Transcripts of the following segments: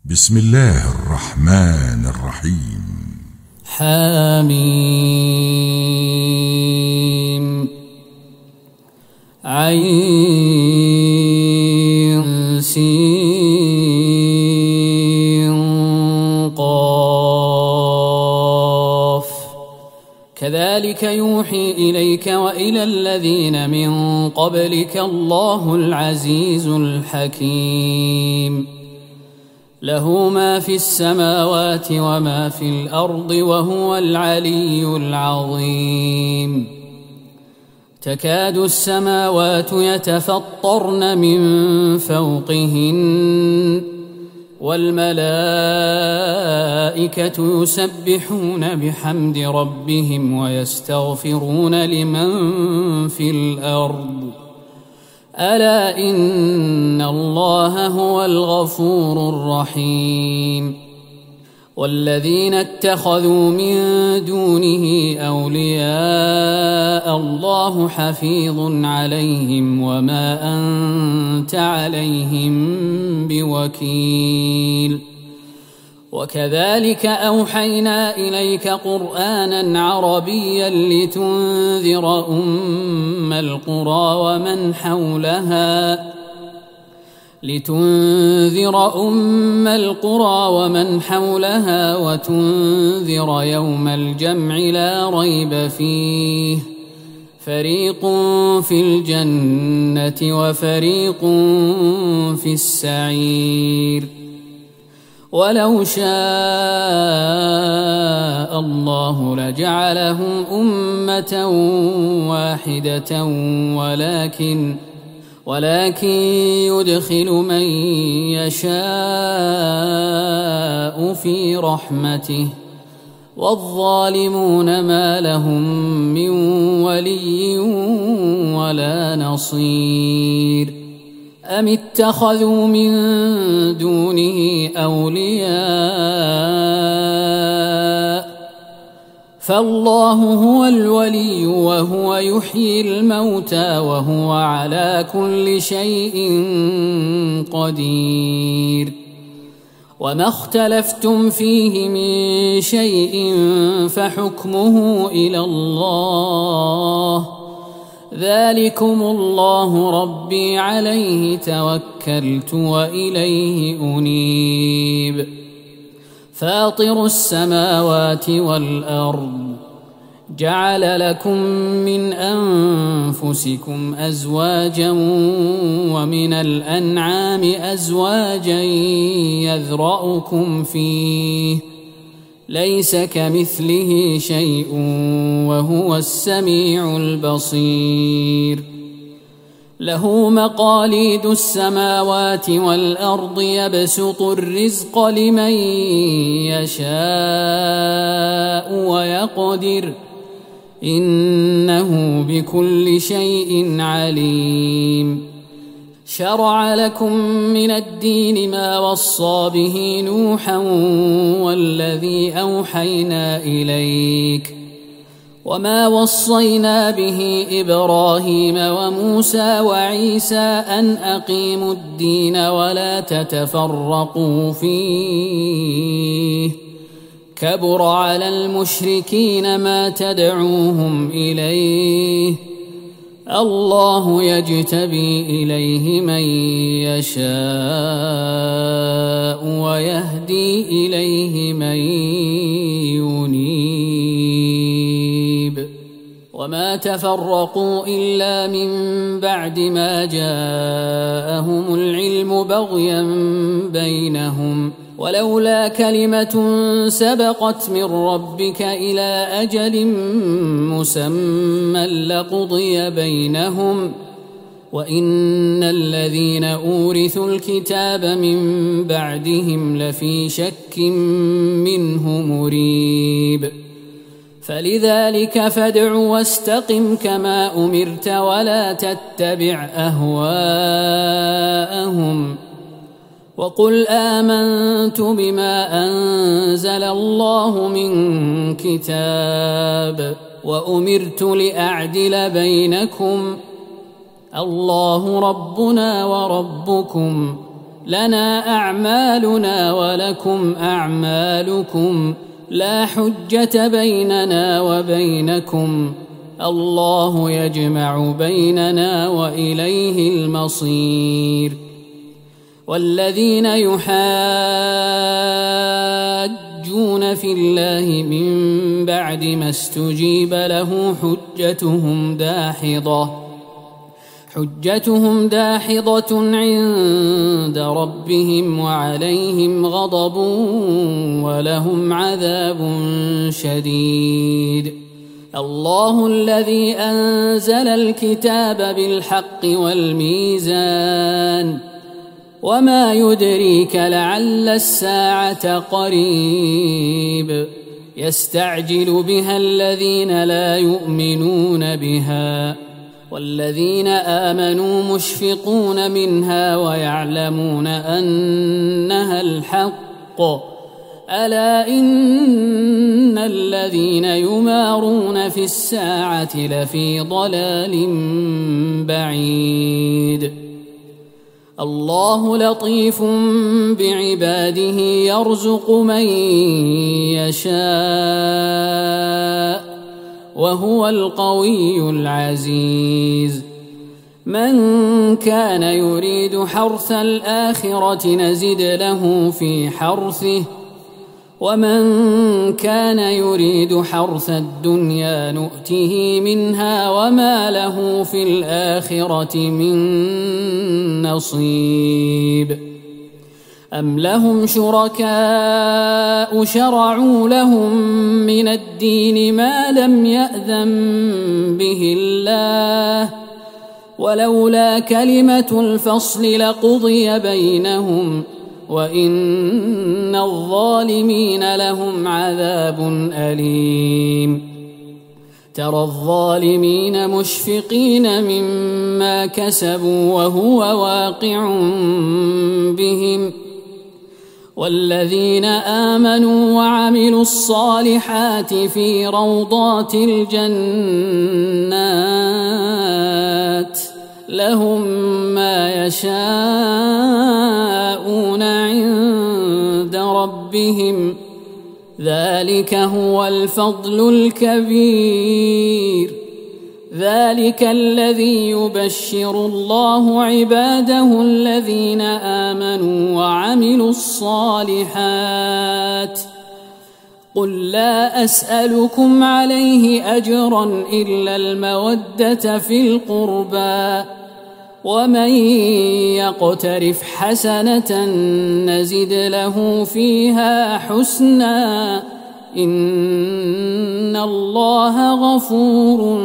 بسم الله الرحمن الرحيم. حميم عين سين قاف كذلك يوحي إليك وإلى الذين من قبلك الله العزيز الحكيم. له ما في السماوات وما في الأرض وهو العلي العظيم. تكاد السماوات يتفطرن من فوقهن والملائكة يسبحون بحمد ربهم ويستغفرون لمن في الأرض ألا إن الله هو الغفور الرحيم. والذين اتخذوا من دونه أولياء الله حفيظ عليهم وما أنت عليهم بوكيل. وكذلك أوحينا إليك قرآنا عربيا لتنذر أم القرى ومن حولها وتنذر يوم الجمع لا ريب فيه فريق في الجنة وفريق في السعير. ولو شاء الله لجعلهم أمة واحدة ولكن يدخل من يشاء في رحمته والظالمون ما لهم من ولي ولا نصير. أم اتخذوا من دونه أولياء فالله هو الولي وهو يحيي الموتى وهو على كل شيء قدير. وما اختلفتم فيه من شيء فحكمه إلى الله ذلكم الله ربي عليه توكلت وإليه أنيب. فاطر السماوات والأرض جعل لكم من أنفسكم أزواجا ومن الأنعام أزواجا يذرأكم فيه ليس كمثله شيء وهو السميع البصير. له مقاليد السماوات والأرض يبسط الرزق لمن يشاء ويقدر إنه بكل شيء عليم. شرع لكم من الدين ما وصى به نوحا والذي أوحينا إليك وما وصينا به إبراهيم وموسى وعيسى أن أقيموا الدين ولا تتفرقوا فيه كبر على المشركين ما تدعوهم إليه الله يجتبي إليه من يشاء ويهدي إليه من ينيب. وما تفرقوا إلا من بعد ما جاءهم العلم بغيا بينهم ولولا كلمة سبقت من ربك إلى أجل مسمى لقضي بينهم وإن الذين أورثوا الكتاب من بعدهم لفي شك منه مريب. فلذلك فادع واستقم كما أمرت ولا تتبع أهواءهم وقل آمنت بما أنزل الله من كتاب وأمرت لأعدل بينكم الله ربنا وربكم لنا أعمالنا ولكم أعمالكم لا حجة بيننا وبينكم الله يجمع بيننا وإليه المصير. والذين يحاجون في الله من بعد ما استجيب له حجتهم داحضة عند ربهم وعليهم غضب ولهم عذاب شديد. الله الذي أنزل الكتاب بالحق والميزان وما يدريك لعل الساعة قريب يستعجل بها الذين لا يؤمنون بها والذين آمنوا مشفقون منها ويعلمون أنها الحق ألا إن الذين يمارون في الساعة لفي ضلال بعيد. الله لطيف بعباده يرزق من يشاء وهو القوي العزيز. من كان يريد حرث الآخرة نزد له في حرثه ومن كان يريد حرث الدنيا نؤته منها وما له في الآخرة من نصيب. أم لهم شركاء شرعوا لهم من الدين ما لم يأذن به الله ولولا كلمة الفصل لقضي بينهم وإن الظالمين لهم عذاب أليم. ترى الظالمين مشفقين مما كسبوا وهو واقع بهم والذين آمنوا وعملوا الصالحات في روضات الجنات لهم ما يشاءون عند ربهم ذلك هو الفضل الكبير. ذلك الذي يبشر الله عباده الذين آمنوا وعملوا الصالحات. قل لا أسألكم عليه أجرا إلا المودة في القربى ومن يقترف حسنة نزد له فيها حسنا إن الله غفور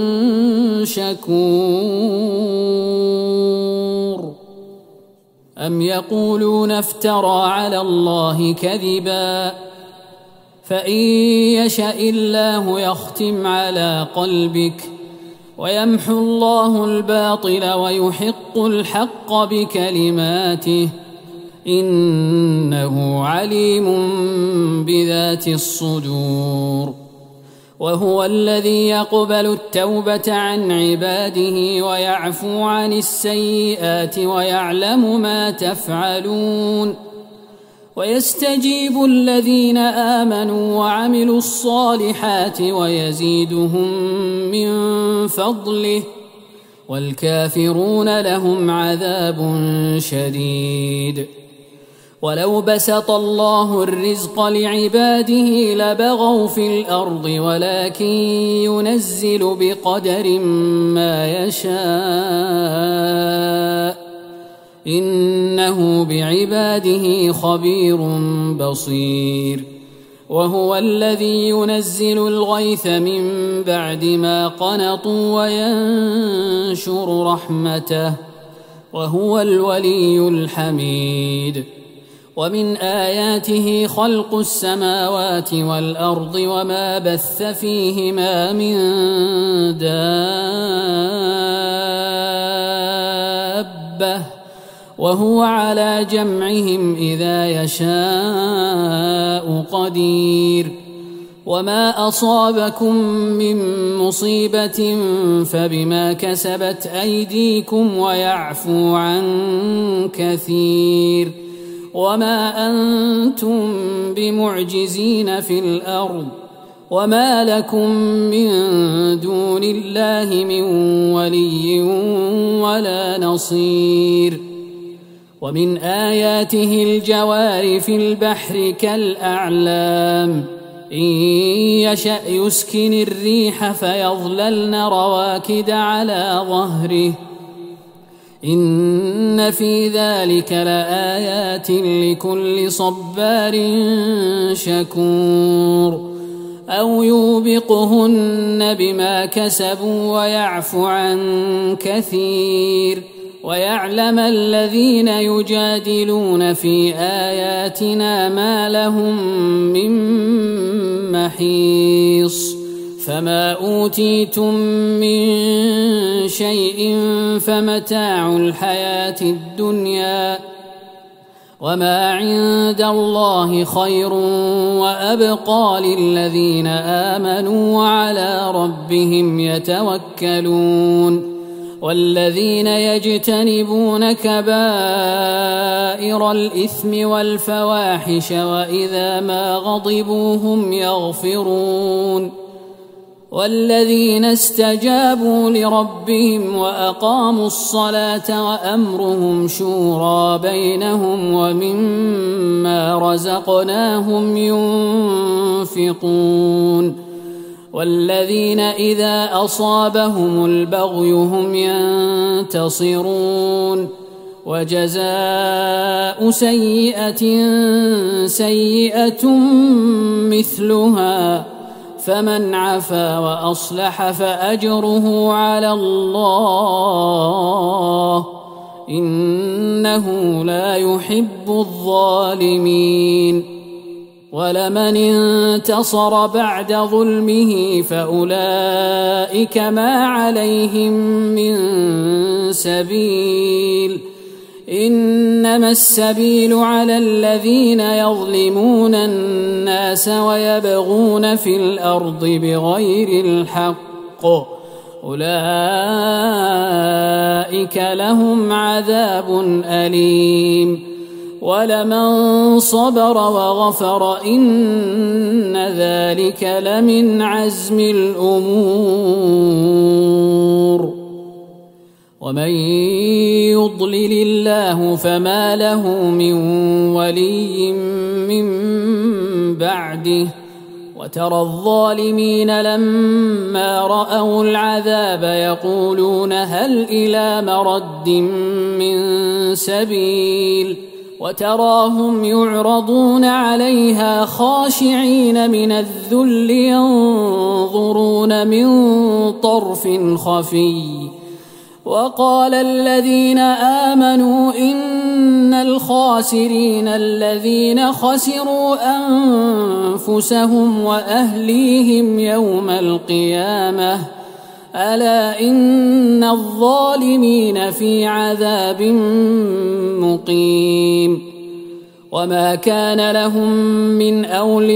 شكور. أم يقولون افترى على الله كذبا فإن يشأ الله يختم على قلبك ويمحو الله الباطل ويحق الحق بكلماته إنه عليم بذات الصدور. وهو الذي يقبل التوبة عن عباده ويعفو عن السيئات ويعلم ما تفعلون ويستجيب الذين آمنوا وعملوا الصالحات ويزيدهم من فضله والكافرون لهم عذاب شديد. ولو بسط الله الرزق لعباده لبغوا في الأرض ولكن ينزل بقدر ما يشاء إنه بعباده خبير بصير. وهو الذي ينزل الغيث من بعد ما قنطوا وينشر رحمته وهو الولي الحميد. ومن آياته خلق السماوات والأرض وما بث فيهما من دابة وهو على جمعهم إذا يشاء قدير. وما أصابكم من مصيبة فبما كسبت أيديكم ويعفو عن كثير وما أنتم بمعجزين في الأرض وما لكم من دون الله من ولي ولا نصير ومن آياته الجوار في البحر كالأعلام إن يشأ يسكن الريح فيظللن رواكد على ظهره إن في ذلك لآيات لكل صبار شكور أو يوبقهن بما كسبوا ويعفو عن كثير ويعلم الذين يجادلون في آياتنا ما لهم من محيص فما أوتيتم من شيء فمتاع الحياة الدنيا وما عند الله خير وأبقى للذين آمنوا وعلى ربهم يتوكلون والذين يجتنبون كبائر الإثم والفواحش وإذا ما غضبوا هم يغفرون والذين استجابوا لربهم وأقاموا الصلاة وأمرهم شورى بينهم ومما رزقناهم ينفقون والذين إذا أصابهم البغي هم ينتصرون وجزاء سيئة سيئة مثلها فمن عفا وأصلح فأجره على الله إنه لا يحب الظالمين ولمن انتصر بعد ظلمه فأولئك ما عليهم من سبيل إنما السبيل على الذين يظلمون الناس ويبغون في الأرض بغير الحق أولئك لهم عذاب أليم ولمن صبر وغفر إن ذلك لمن عزم الأمور ومن يضلل الله فما له من ولي من بعده وترى الظالمين لما رأوا العذاب يقولون هل إلى مرد من سبيل وتراهم يعرضون عليها خاشعين من الذل ينظرون من طرف خفي وقال الذين آمنوا إن الخاسرين الذين خسروا أنفسهم وأهليهم يوم القيامة ألا إن الظالمين في عذاب مقيم وما كان لهم من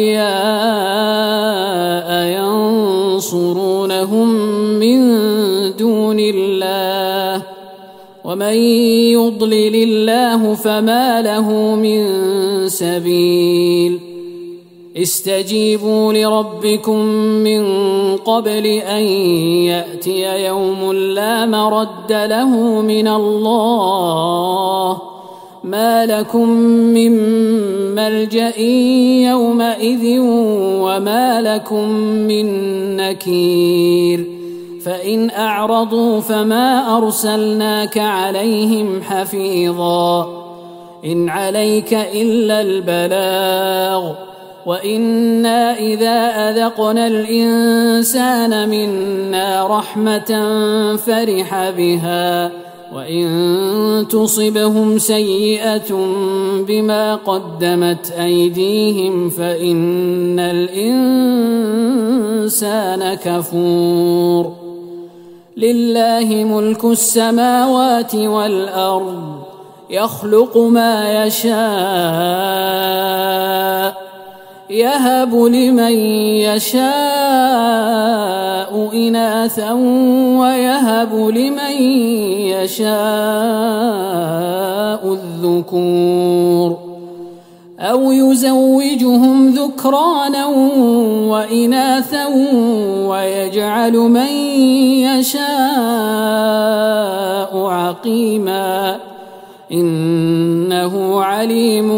أولياء ينصرونهم من دون الله ومن يضلل الله فما له من سبيل استجيبوا لربكم من قبل أن يأتي يوم لا مرد له من الله ما لكم من ملجأ يومئذ وما لكم من نكير فإن أعرضوا فما أرسلناك عليهم حفيظا إن عليك إلا البلاغ وإنا إذا أذقنا الإنسان منا رحمة فرح بها وإن تصبهم سيئة بما قدمت أيديهم فإن الإنسان كفور لله ملك السماوات والأرض يخلق ما يشاء يهب لمن يشاء إناثا ويهب لمن يشاء الذكور أو يزوجهم ذكرانا وإناثا ويجعل من يشاء عقيما إنه عليم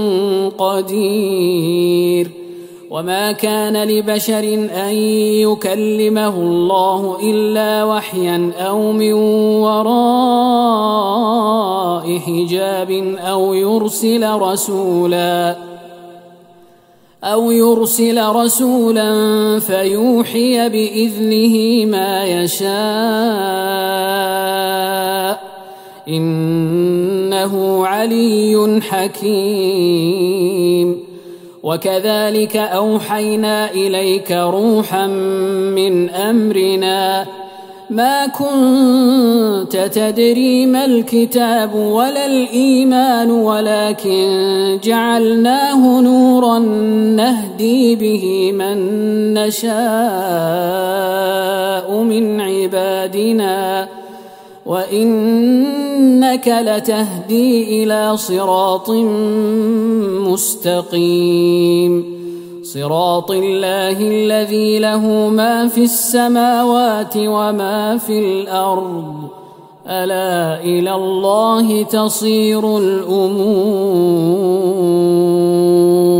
قدير. وما كان لبشر أن يكلمه الله إلا وحيا أو من وراء حجاب أو يرسل رسولا فيوحي بإذنه ما يشاء إنه علي حكيم. وكذلك أوحينا إليك روحا من أمرنا ما كنت تدري ما الكتاب ولا الإيمان ولكن جعلناه نورا نهدي به من نشاء من عبادنا وإنك لتهدي إلى صراط مستقيم صراط الله الذي له ما في السماوات وما في الأرض ألا إلى الله تصير الأمور.